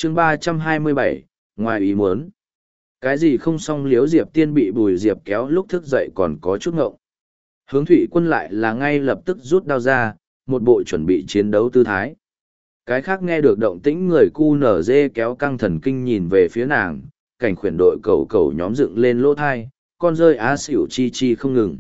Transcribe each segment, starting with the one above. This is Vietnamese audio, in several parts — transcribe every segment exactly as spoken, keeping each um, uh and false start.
chương ba trăm hai mươi bảy, ngoài ý muốn. Cái gì không xong Liễu Diệp Tiên bị Bùi Diệp kéo lúc thức dậy còn có chút ngộng. Hướng Thụy Quân lại là ngay lập tức rút đao ra, một bộ chuẩn bị chiến đấu tư thái. Cái khác nghe được động tĩnh người cu nở dê kéo căng thần kinh nhìn về phía nàng, cảnh khuyển đội cầu cầu nhóm dựng lên lỗ thai, con rơi á xỉu chi chi không ngừng.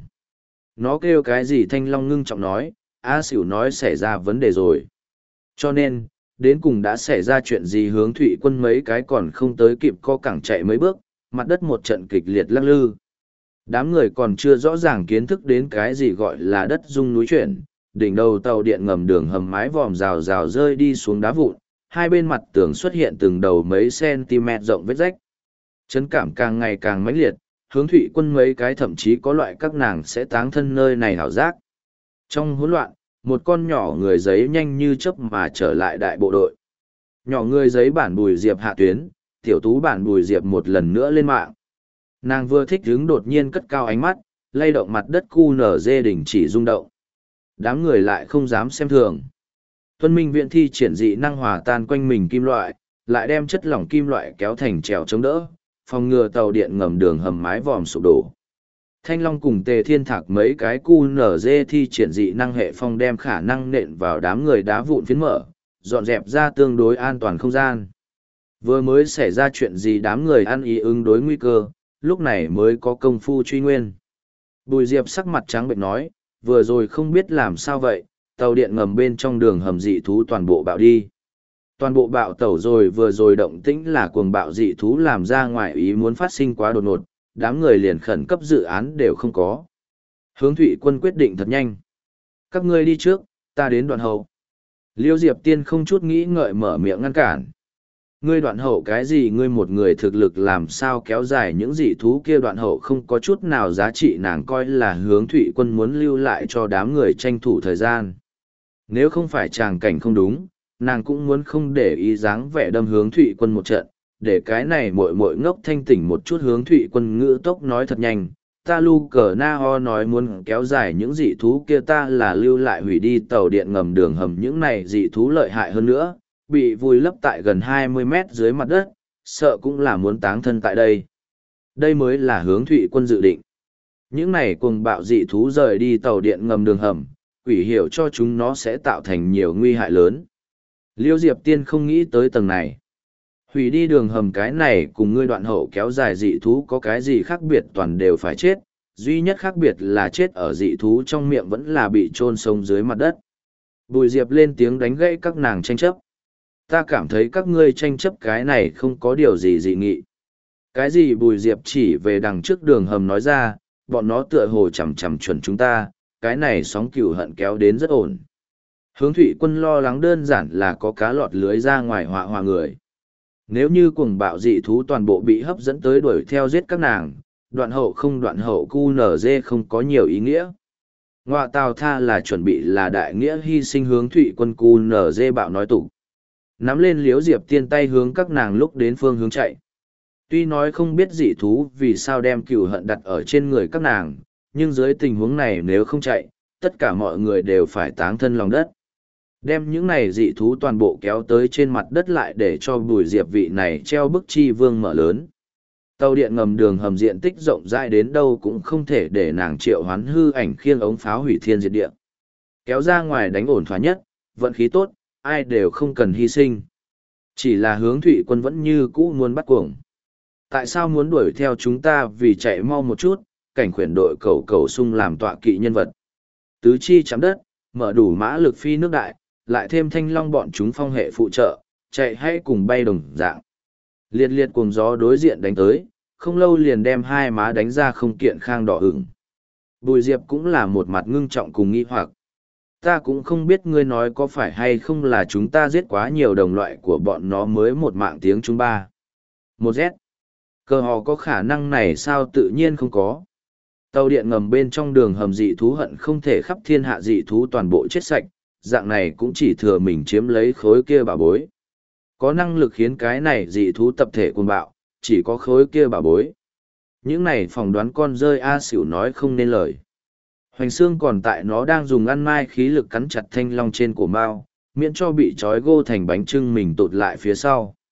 Nó kêu cái gì Thanh Long ngưng trọng nói, á xỉu nói xảy ra vấn đề rồi. Cho nên, đến cùng đã xảy ra chuyện gì Hướng Thụy Quân mấy cái còn không tới kịp co cẳng chạy mấy bước, mặt đất một trận kịch liệt lắc lư. Đám người còn chưa rõ ràng kiến thức đến cái gì gọi là đất rung núi chuyển, đỉnh đầu tàu điện ngầm đường hầm mái vòm rào rào rơi đi xuống đá vụn, hai bên mặt tường xuất hiện từng đầu mấy cm rộng vết rách. Chấn cảm càng ngày càng mãnh liệt, Hướng Thụy Quân mấy cái thậm chí có loại các nàng sẽ táng thân nơi này hảo giác. Trong hỗn loạn, một con nhỏ người giấy nhanh như chớp mà trở lại đại bộ đội. Nhỏ người giấy bản Bùi Diệp hạ tuyến, tiểu tú bản Bùi Diệp một lần nữa lên mạng. Nàng vừa thích hứng đột nhiên cất cao ánh mắt, lay động mặt đất cu nở dê đỉnh chỉ rung động. Đám người lại không dám xem thường. Tuân Minh viện thi triển dị năng hòa tan quanh mình kim loại, lại đem chất lỏng kim loại kéo thành trèo chống đỡ, phòng ngừa tàu điện ngầm đường hầm mái vòm sụp đổ. Thanh Long cùng Tề Thiên Thạc mấy cái cu nở dê thi triển dị năng hệ phong đem khả năng nện vào đám người đá vụn phiến mở, dọn dẹp ra tương đối an toàn không gian. Vừa mới xảy ra chuyện gì đám người ăn ý ứng đối nguy cơ, lúc này mới có công phu truy nguyên. Bùi Diệp sắc mặt trắng bệnh nói, vừa rồi không biết làm sao vậy, tàu điện ngầm bên trong đường hầm dị thú toàn bộ bạo đi. Toàn bộ bạo tẩu rồi vừa rồi động tĩnh là cuồng bạo dị thú làm ra ngoài ý muốn phát sinh quá đột ngột, đám người liền khẩn cấp dự án đều không có. Hướng Thụy Quân quyết định thật nhanh. Các ngươi đi trước, ta đến đoạn hậu. Liêu Diệp Tiên không chút nghĩ ngợi mở miệng ngăn cản. Ngươi đoạn hậu cái gì ngươi một người thực lực làm sao kéo dài những dị thú kia đoạn hậu không có chút nào giá trị nàng coi là Hướng Thụy Quân muốn lưu lại cho đám người tranh thủ thời gian. Nếu không phải tràng cảnh không đúng, nàng cũng muốn không để ý dáng vẻ đâm Hướng Thụy Quân một trận, để cái này muội muội ngốc thanh tỉnh một chút. Hướng Thụy Quân ngữ tốc nói thật nhanh, ta lu cờ na ho nói muốn kéo dài những dị thú kia ta là lưu lại hủy đi tàu điện ngầm đường hầm những này dị thú lợi hại hơn nữa, bị vùi lấp tại gần hai mươi mét dưới mặt đất, sợ cũng là muốn táng thân tại đây. Đây mới là Hướng Thụy Quân dự định. Những này cuồng bạo dị thú rời đi tàu điện ngầm đường hầm, quỷ hiểu cho chúng nó sẽ tạo thành nhiều nguy hại lớn. Liêu Diệp Tiên không nghĩ tới tầng này. Hủy đi đường hầm cái này cùng ngươi đoạn hậu kéo dài dị thú có cái gì khác biệt toàn đều phải chết, duy nhất khác biệt là chết ở dị thú trong miệng vẫn là bị chôn sống dưới mặt đất. Bùi Diệp lên tiếng đánh gãy các nàng tranh chấp. Ta cảm thấy các ngươi tranh chấp cái này không có điều gì dị nghị. Cái gì Bùi Diệp chỉ về đằng trước đường hầm nói ra, bọn nó tựa hồ chằm chằm chuẩn chúng ta, cái này sóng cừu hận kéo đến rất ổn. Hướng Thụy Quân lo lắng đơn giản là có cá lọt lưới ra ngoài họa hòa người. Nếu như cuồng bạo dị thú toàn bộ bị hấp dẫn tới đuổi theo giết các nàng, đoạn hậu không đoạn hậu cu nở dê không có nhiều ý nghĩa. Ngoạ tào tha là chuẩn bị là đại nghĩa hy sinh. Hướng Thụy Quân cu nở dê bạo nói tục. Nắm lên Liếu Diệp Tiên tay hướng các nàng lúc đến phương hướng chạy. Tuy nói không biết dị thú vì sao đem cừu hận đặt ở trên người các nàng, nhưng dưới tình huống này nếu không chạy, tất cả mọi người đều phải táng thân lòng đất. Đem những này dị thú toàn bộ kéo tới trên mặt đất lại để cho Bùi Diệp vị này treo bức chi vương mở lớn. Tàu điện ngầm đường hầm diện tích rộng rãi đến đâu cũng không thể để nàng triệu hoán hư ảnh khiêng ống pháo hủy thiên diệt địa. Kéo ra ngoài đánh ổn thỏa nhất, vận khí tốt, ai đều không cần hy sinh. Chỉ là Hướng Thụy Quân vẫn như cũ muốn bắt cuồng. Tại sao muốn đuổi theo chúng ta vì chạy mau một chút, cảnh khuyển đội cầu cầu sung làm tọa kỵ nhân vật. Tứ chi chạm đất, mở đủ mã lực phi nước đại, lại thêm Thanh Long bọn chúng phong hệ phụ trợ, chạy hay cùng bay đồng dạng. Liệt liệt cuồng gió đối diện đánh tới, không lâu liền đem hai má đánh ra không kiện khang đỏ ửng. Bùi Diệp cũng là một mặt ngưng trọng cùng nghi hoặc. Ta cũng không biết ngươi nói có phải hay không là chúng ta giết quá nhiều đồng loại của bọn nó mới một mạng tiếng chúng ba. Một Z. Cơ họ có khả năng này sao tự nhiên không có. Tàu điện ngầm bên trong đường hầm dị thú hận không thể khắp thiên hạ dị thú toàn bộ chết sạch, dạng này cũng chỉ thừa mình chiếm lấy khối kia bảo bối. Có năng lực khiến cái này dị thú tập thể cuồng bạo, chỉ có khối kia bảo bối. Những này phỏng đoán con rơi A xỉu nói không nên lời. Hoành xương còn tại nó đang dùng ăn mai khí lực cắn chặt thanh long trên cổ mao, miễn cho bị trói gô thành bánh trưng mình tụt lại phía sau.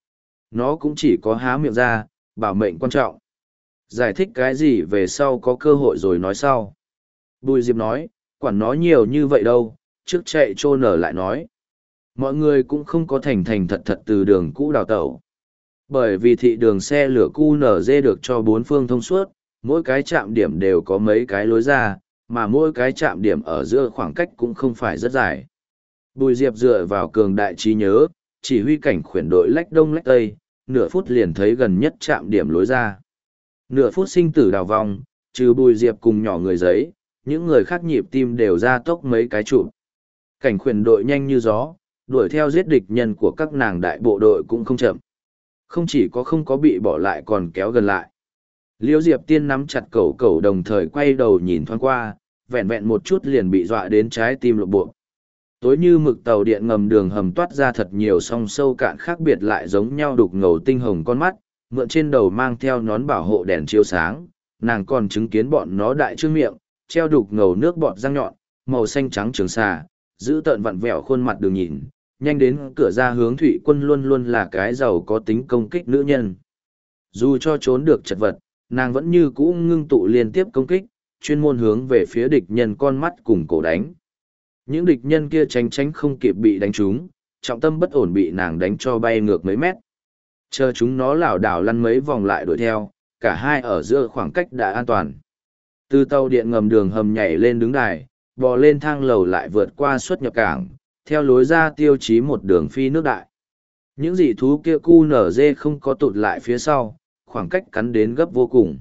nó cũng chỉ có há miệng ra, bảo mệnh quan trọng. Giải thích cái gì về sau có cơ hội rồi nói sau. Bùi Diệp nói, quản nó nhiều như vậy đâu, trước chạy trô nở lại nói. Mọi người cũng không có thành thành thật thật từ đường cũ đào tẩu. Bởi vì thị đường xe lửa cu nở dê được cho bốn phương thông suốt, mỗi cái trạm điểm đều có mấy cái lối ra, mà mỗi cái trạm điểm ở giữa khoảng cách cũng không phải rất dài. Bùi Diệp dựa vào cường đại trí nhớ, chỉ huy cảnh khuyển đội lách đông lách tây, nửa phút liền thấy gần nhất trạm điểm lối ra. Nửa phút sinh tử đào vòng, trừ Bùi Diệp cùng nhỏ người giấy, những người khác nhịp tim đều ra tốc mấy cái trụ. Cảnh khuyển đội nhanh như gió, đuổi theo giết địch nhân của các nàng đại bộ đội cũng không chậm. Không chỉ có không có bị bỏ lại còn kéo gần lại. Liễu Diệp Tiên nắm chặt cẩu cẩu đồng thời quay đầu nhìn thoáng qua, vẹn vẹn một chút liền bị dọa đến trái tim lộ bộ. Tối như mực tàu điện ngầm đường hầm toát ra thật nhiều song sâu cạn khác biệt lại giống nhau đục ngầu tinh hồng con mắt, mượn trên đầu mang theo nón bảo hộ đèn chiếu sáng, nàng còn chứng kiến bọn nó đại trương miệng, treo đục ngầu nước bọt răng nhọn, màu xanh trắng trường xà, giữ tợn vặn vẹo khuôn mặt đường nhìn, nhanh đến cửa ra hướng Thủy Quân luôn luôn là cái giàu có tính công kích nữ nhân. Dù cho trốn được chật vật, nàng vẫn như cũ ngưng tụ liên tiếp công kích, chuyên môn hướng về phía địch nhân con mắt cùng cổ đánh. Những địch nhân kia tránh tránh không kịp bị đánh trúng, trọng tâm bất ổn bị nàng đánh cho bay ngược mấy mét. Chờ chúng nó lảo đảo lăn mấy vòng lại đuổi theo, cả hai ở giữa khoảng cách đã an toàn. Từ tàu điện ngầm đường hầm nhảy lên đứng đài, bò lên thang lầu lại vượt qua xuất nhập cảng, theo lối ra tiêu chí một đường phi nước đại. Những dị thú kia cu nở dê không có tụt lại phía sau, khoảng cách cắn đến gấp vô cùng.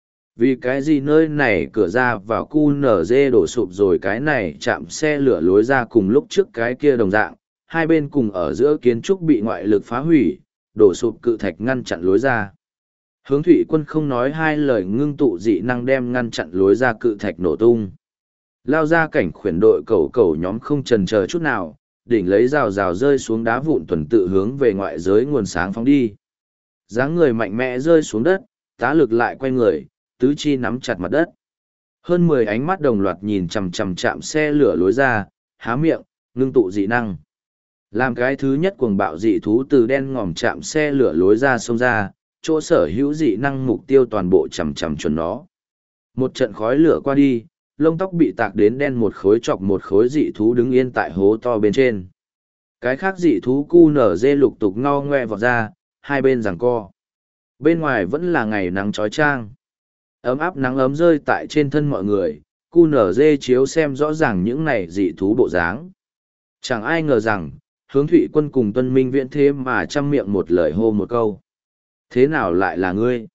Vì cái gì nơi này cửa ra vào cu nở dê đổ sụp rồi cái này chạm xe lửa lối ra cùng lúc trước cái kia đồng dạng, hai bên cùng ở giữa kiến trúc bị ngoại lực phá hủy, đổ sụp cự thạch ngăn chặn lối ra. Hướng Thủy Quân không nói hai lời ngưng tụ dị năng đem ngăn chặn lối ra cự thạch nổ tung. Lao ra cảnh khuyển đội cầu cầu nhóm không chần chờ chút nào, đỉnh lấy rào rào rơi xuống đá vụn tuần tự hướng về ngoại giới nguồn sáng phóng đi. Dáng người mạnh mẽ rơi xuống đất, tá lực lại quay người, tứ chi nắm chặt mặt đất. Hơn mười ánh mắt đồng loạt nhìn chằm chằm chạm xe lửa lối ra, há miệng, ngưng tụ dị năng. Làm cái thứ nhất cuồng bạo dị thú từ đen ngòm chạm xe lửa lối ra xông ra, chỗ sở hữu dị năng mục tiêu toàn bộ chằm chằm chuẩn nó. Một trận khói lửa qua đi, lông tóc bị tạc đến đen một khối chọc một khối dị thú đứng yên tại hố to bên trên. Cái khác dị thú cu nở dê lục tục ngao ngoe vọt ra, hai bên giằng co. Bên ngoài vẫn là ngày nắng chói chang. Ấm áp nắng ấm rơi tại trên thân mọi người, cu nở dê chiếu xem rõ ràng những này dị thú bộ dáng. Chẳng ai ngờ rằng, Hướng Thủy Quân cùng Tuân Minh Viễn thế mà chăm miệng một lời hô một câu. Thế nào lại là ngươi?